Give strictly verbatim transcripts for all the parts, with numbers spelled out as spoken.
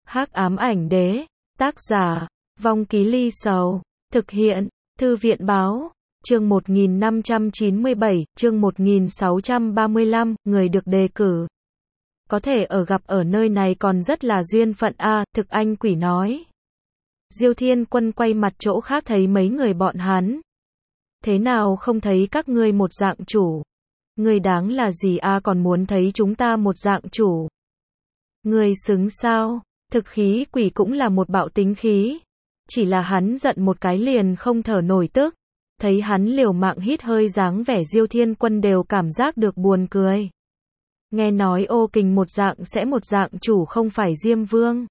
Hắc ám ảnh đế, tác giả, Vong Ký Ly Sầu, thực hiện, Thư viện báo, chương một nghìn năm trăm chín mươi bảy, chương một nghìn sáu trăm ba mươi lăm, người được đề cử. Có thể ở gặp ở nơi này còn rất là duyên phận a, thực anh quỷ nói. Diêu Thiên Quân quay mặt chỗ khác thấy mấy người bọn hắn. Thế nào không thấy các ngươi một dạng chủ? Ngươi đáng là gì a còn muốn thấy chúng ta một dạng chủ? Ngươi xứng sao? Thực khí quỷ cũng là một bạo tính khí. Chỉ là hắn giận một cái liền không thở nổi tức. Thấy hắn liều mạng hít hơi dáng vẻ Diêu Thiên Quân đều cảm giác được buồn cười. Nghe nói ô kình một dạng sẽ một dạng chủ không phải Diêm Vương,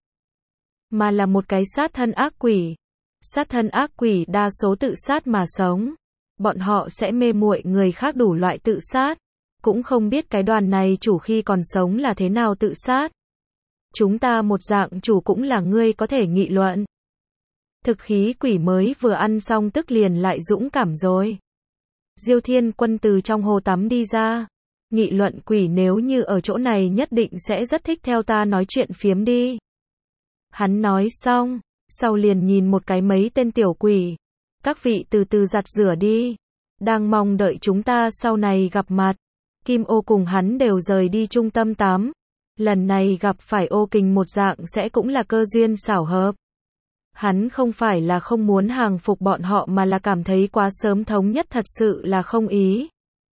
mà là một cái sát thân ác quỷ. Sát thân ác quỷ đa số tự sát mà sống. Bọn họ sẽ mê muội người khác đủ loại tự sát. Cũng không biết cái đoàn này chủ khi còn sống là thế nào tự sát. Chúng ta một dạng chủ cũng là ngươi có thể nghị luận. Thực khí quỷ mới vừa ăn xong tức liền lại dũng cảm rồi. Diêu Thiên Quân từ trong hồ tắm đi ra. Nghị luận quỷ nếu như ở chỗ này nhất định sẽ rất thích theo ta nói chuyện phiếm đi. Hắn nói xong, sau liền nhìn một cái mấy tên tiểu quỷ. Các vị từ từ giặt rửa đi. Đang mong đợi chúng ta sau này gặp mặt. Kim Ô cùng hắn đều rời đi trung tâm tắm. Lần này gặp phải ô kình một dạng sẽ cũng là cơ duyên xảo hợp. Hắn không phải là không muốn hàng phục bọn họ mà là cảm thấy quá sớm thống nhất thật sự là không ý.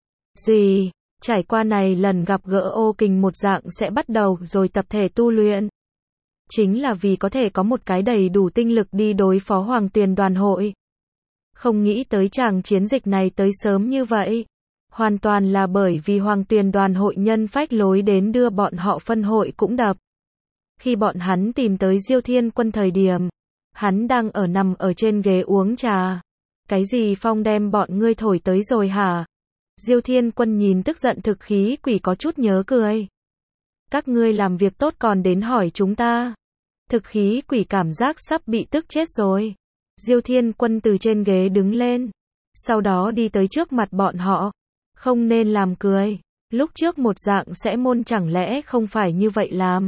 Gì? Trải qua này lần gặp gỡ ô kình một dạng sẽ bắt đầu rồi tập thể tu luyện. Chính là vì có thể có một cái đầy đủ tinh lực đi đối phó Hoàng Tuyền đoàn hội. Không nghĩ tới chàng chiến dịch này tới sớm như vậy. Hoàn toàn là bởi vì Hoàng Tuyền đoàn hội nhân phách lối đến đưa bọn họ phân hội cũng đập. Khi bọn hắn tìm tới Diêu Thiên Quân thời điểm, hắn đang ở nằm ở trên ghế uống trà. Cái gì phong đem bọn ngươi thổi tới rồi hả? Diêu Thiên Quân nhìn tức giận thực khí quỷ có chút nhớ cười. Các ngươi làm việc tốt còn đến hỏi chúng ta. Thực khí quỷ cảm giác sắp bị tức chết rồi. Diêu Thiên Quân từ trên ghế đứng lên. Sau đó đi tới trước mặt bọn họ. Không nên làm cười. Lúc trước một dạng sẽ môn chẳng lẽ không phải như vậy làm.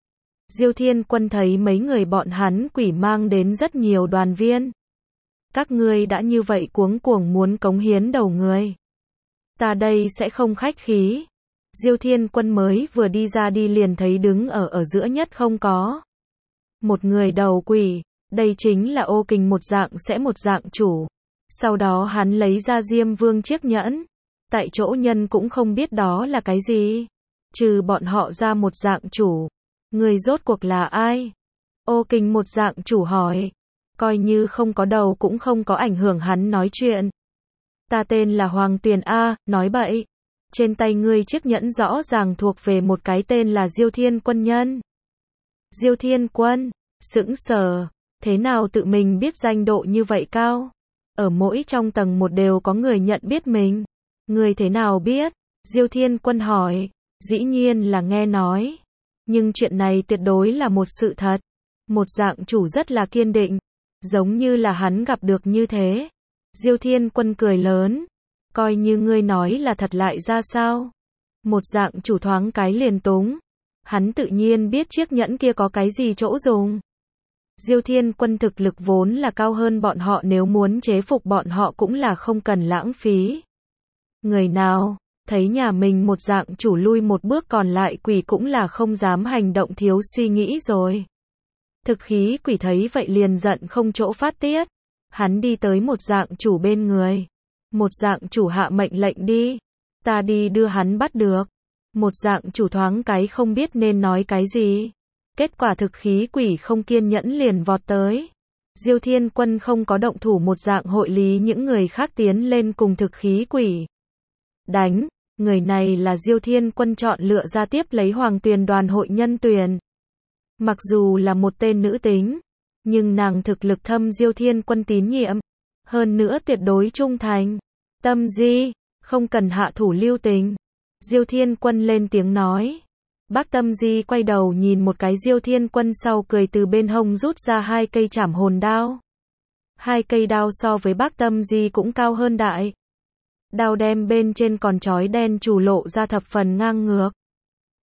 Diêu Thiên Quân thấy mấy người bọn hắn quỷ mang đến rất nhiều đoàn viên. Các ngươi đã như vậy cuống cuồng muốn cống hiến đầu người. Ta đây sẽ không khách khí. Diêu Thiên Quân mới vừa đi ra đi liền thấy đứng ở ở giữa nhất không có một người đầu quỷ. Đây chính là ô kình một dạng sẽ một dạng chủ. Sau đó hắn lấy ra Diêm Vương chiếc nhẫn. Tại chỗ nhân cũng không biết đó là cái gì. Trừ bọn họ ra một dạng chủ. Người rốt cuộc là ai? Ô kình một dạng chủ hỏi. Coi như không có đầu cũng không có ảnh hưởng hắn nói chuyện. Ta tên là Hoàng Tuyền A, nói bậy. Trên tay ngươi chiếc nhẫn rõ ràng thuộc về một cái tên là Diêu Thiên Quân nhân. Diêu Thiên Quân, sững sờ, thế nào tự mình biết danh độ như vậy cao? Ở mỗi trong tầng một đều có người nhận biết mình. Ngươi thế nào biết? Diêu Thiên Quân hỏi. Dĩ nhiên là nghe nói. Nhưng chuyện này tuyệt đối là một sự thật. Một dạng chủ rất là kiên định. Giống như là hắn gặp được như thế. Diêu Thiên Quân cười lớn. Coi như ngươi nói là thật lại ra sao? Một dạng chủ thoáng cái liền túng. Hắn tự nhiên biết chiếc nhẫn kia có cái gì chỗ dùng. Diêu Thiên Quân thực lực vốn là cao hơn bọn họ, nếu muốn chế phục bọn họ cũng là không cần lãng phí. Người nào thấy nhà mình một dạng chủ lui một bước còn lại quỷ cũng là không dám hành động thiếu suy nghĩ rồi. Thực khí quỷ thấy vậy liền giận không chỗ phát tiết. Hắn đi tới một dạng chủ bên người. Một dạng chủ hạ mệnh lệnh đi. Ta đi đưa hắn bắt được. Một dạng chủ thoáng cái không biết nên nói cái gì. Kết quả thực khí quỷ không kiên nhẫn liền vọt tới. Diêu Thiên Quân không có động thủ, một dạng hội lý những người khác tiến lên cùng thực khí quỷ. Đánh, người này là Diêu Thiên Quân chọn lựa ra tiếp lấy Hoàng Tuyền đoàn hội nhân tuyển. Mặc dù là một tên nữ tính, nhưng nàng thực lực thâm Diêu Thiên Quân tín nhiệm. Hơn nữa tuyệt đối trung thành. Tâm Di, không cần hạ thủ lưu tình. Diêu Thiên Quân lên tiếng nói. Bác Tâm Di quay đầu nhìn một cái Diêu Thiên Quân sau cười từ bên hông rút ra hai cây trảm hồn đao. Hai cây đao so với bác Tâm Di cũng cao hơn đại. Đao đem bên trên còn chói đen chù lộ ra thập phần ngang ngược.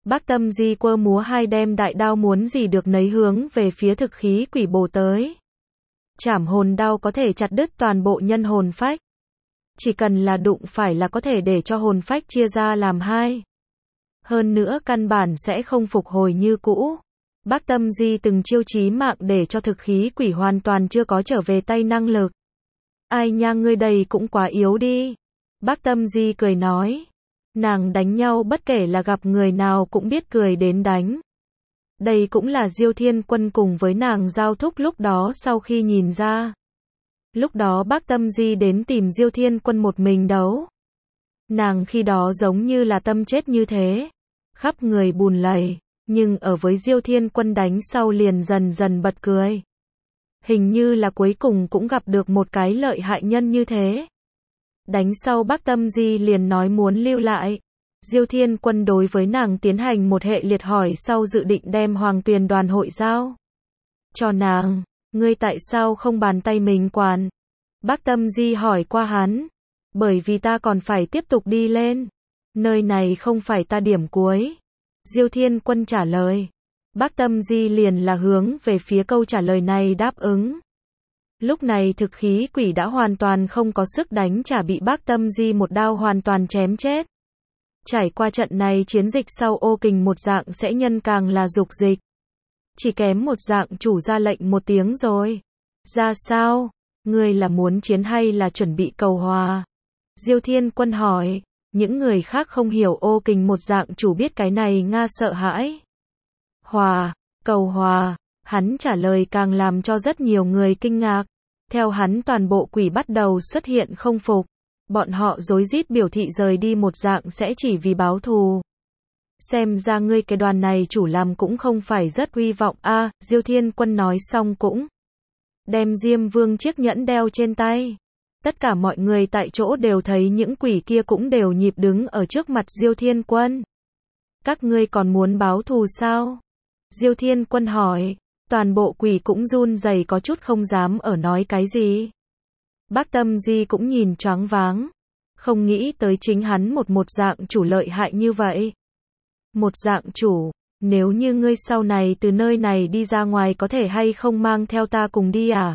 Bác Tâm Di quơ múa hai đem đại đao muốn gì được nấy hướng về phía thực khí quỷ bổ tới. Chảm hồn đao có thể chặt đứt toàn bộ nhân hồn phách. Chỉ cần là đụng phải là có thể để cho hồn phách chia ra làm hai. Hơn nữa căn bản sẽ không phục hồi như cũ. Bác Tâm Di từng chiêu chí mạng để cho thực khí quỷ hoàn toàn chưa có trở về tay năng lực. Ai nha, ngươi đây cũng quá yếu đi. Bác Tâm Di cười nói. Nàng đánh nhau bất kể là gặp người nào cũng biết cười đến đánh. Đây cũng là Diêu Thiên Quân cùng với nàng giao thúc lúc đó sau khi nhìn ra. Lúc đó bác Tâm Di đến tìm Diêu Thiên Quân một mình đấu. Nàng khi đó giống như là tâm chết như thế. Khắp người bùn lầy. Nhưng ở với Diêu Thiên Quân đánh sau liền dần dần bật cười. Hình như là cuối cùng cũng gặp được một cái lợi hại nhân như thế. Đánh sau bác Tâm Di liền nói muốn lưu lại. Diêu Thiên Quân đối với nàng tiến hành một hệ liệt hỏi sau dự định đem Hoàng Tuyền đoàn hội giao cho nàng. Ngươi tại sao không bàn tay mình quản? Bác Tâm Di hỏi qua hắn. Bởi vì ta còn phải tiếp tục đi lên. Nơi này không phải ta điểm cuối. Diêu Thiên Quân trả lời. Bác Tâm Di liền là hướng về phía câu trả lời này đáp ứng. Lúc này thực khí quỷ đã hoàn toàn không có sức đánh trả, bị bác Tâm Di một đao hoàn toàn chém chết. Trải qua trận này chiến dịch sau, ô kình một dạng sẽ nhân càng là dục dịch. Chỉ kém một dạng chủ ra lệnh một tiếng rồi. Ra sao? Ngươi là muốn chiến hay là chuẩn bị cầu hòa? Diêu Thiên Quân hỏi. Những người khác không hiểu, ô kình một dạng chủ biết cái này Nga sợ hãi. Hòa, cầu hòa, hắn trả lời càng làm cho rất nhiều người kinh ngạc. Theo hắn toàn bộ quỷ bắt đầu xuất hiện không phục. Bọn họ rối rít biểu thị rời đi một dạng sẽ chỉ vì báo thù. Xem ra ngươi cái đoàn này chủ làm cũng không phải rất uy vọng a. À, Diêu Thiên Quân nói xong cũng đem Diêm Vương chiếc nhẫn đeo trên tay. Tất cả mọi người tại chỗ đều thấy những quỷ kia cũng đều nhịp đứng ở trước mặt Diêu Thiên Quân. Các ngươi còn muốn báo thù sao? Diêu Thiên Quân hỏi. Toàn bộ quỷ cũng run rẩy có chút không dám ở nói cái gì. Bác Tâm Di cũng nhìn choáng váng. Không nghĩ tới chính hắn một một dạng chủ lợi hại như vậy. Một dạng chủ, nếu như ngươi sau này từ nơi này đi ra ngoài có thể hay không mang theo ta cùng đi à?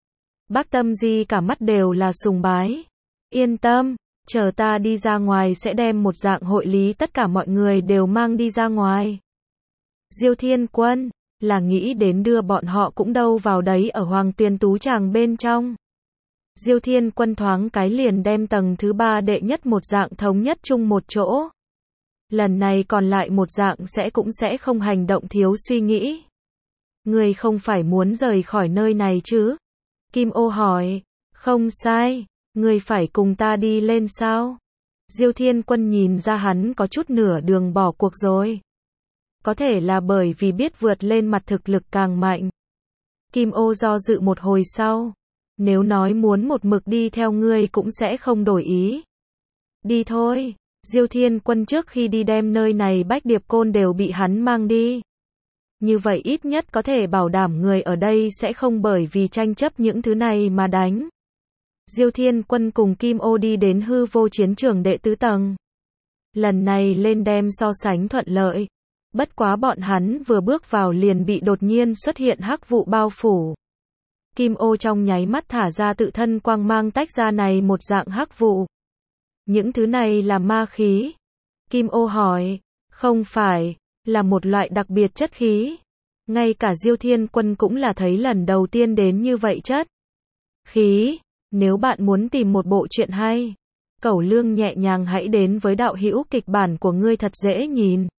Bác Tâm Di cả mắt đều là sùng bái. Yên tâm, chờ ta đi ra ngoài sẽ đem một dạng hội lý tất cả mọi người đều mang đi ra ngoài. Diêu Thiên Quân là nghĩ đến đưa bọn họ cũng đâu vào đấy ở Hoàng Tuyền tú tràng bên trong. Diêu Thiên Quân thoáng cái liền đem tầng thứ ba đệ nhất một dạng thống nhất chung một chỗ. Lần này còn lại một dạng sẽ cũng sẽ không hành động thiếu suy nghĩ. Ngươi không phải muốn rời khỏi nơi này chứ? Kim Ô hỏi. Không sai, ngươi phải cùng ta đi lên sao? Diêu Thiên Quân nhìn ra hắn có chút nửa đường bỏ cuộc rồi. Có thể là bởi vì biết vượt lên mặt thực lực càng mạnh. Kim Ô do dự một hồi sau. Nếu nói muốn một mực đi theo ngươi cũng sẽ không đổi ý. Đi thôi. Diêu Thiên Quân trước khi đi đem nơi này Bách Điệp Côn đều bị hắn mang đi. Như vậy ít nhất có thể bảo đảm người ở đây sẽ không bởi vì tranh chấp những thứ này mà đánh. Diêu Thiên Quân cùng Kim Ô đi đến hư vô chiến trường đệ tứ tầng. Lần này lên đem so sánh thuận lợi. Bất quá bọn hắn vừa bước vào liền bị đột nhiên xuất hiện hắc vụ bao phủ. Kim Ô trong nháy mắt thả ra tự thân quang mang tách ra này một dạng hắc vụ. Những thứ này là ma khí. Kim Ô hỏi. Không phải, là một loại đặc biệt chất khí. Ngay cả Diêu Thiên Quân cũng là thấy lần đầu tiên đến như vậy chất khí. Nếu bạn muốn tìm một bộ truyện hay, Cẩu Lương nhẹ nhàng hãy đến với đạo hữu kịch bản của ngươi thật dễ nhìn.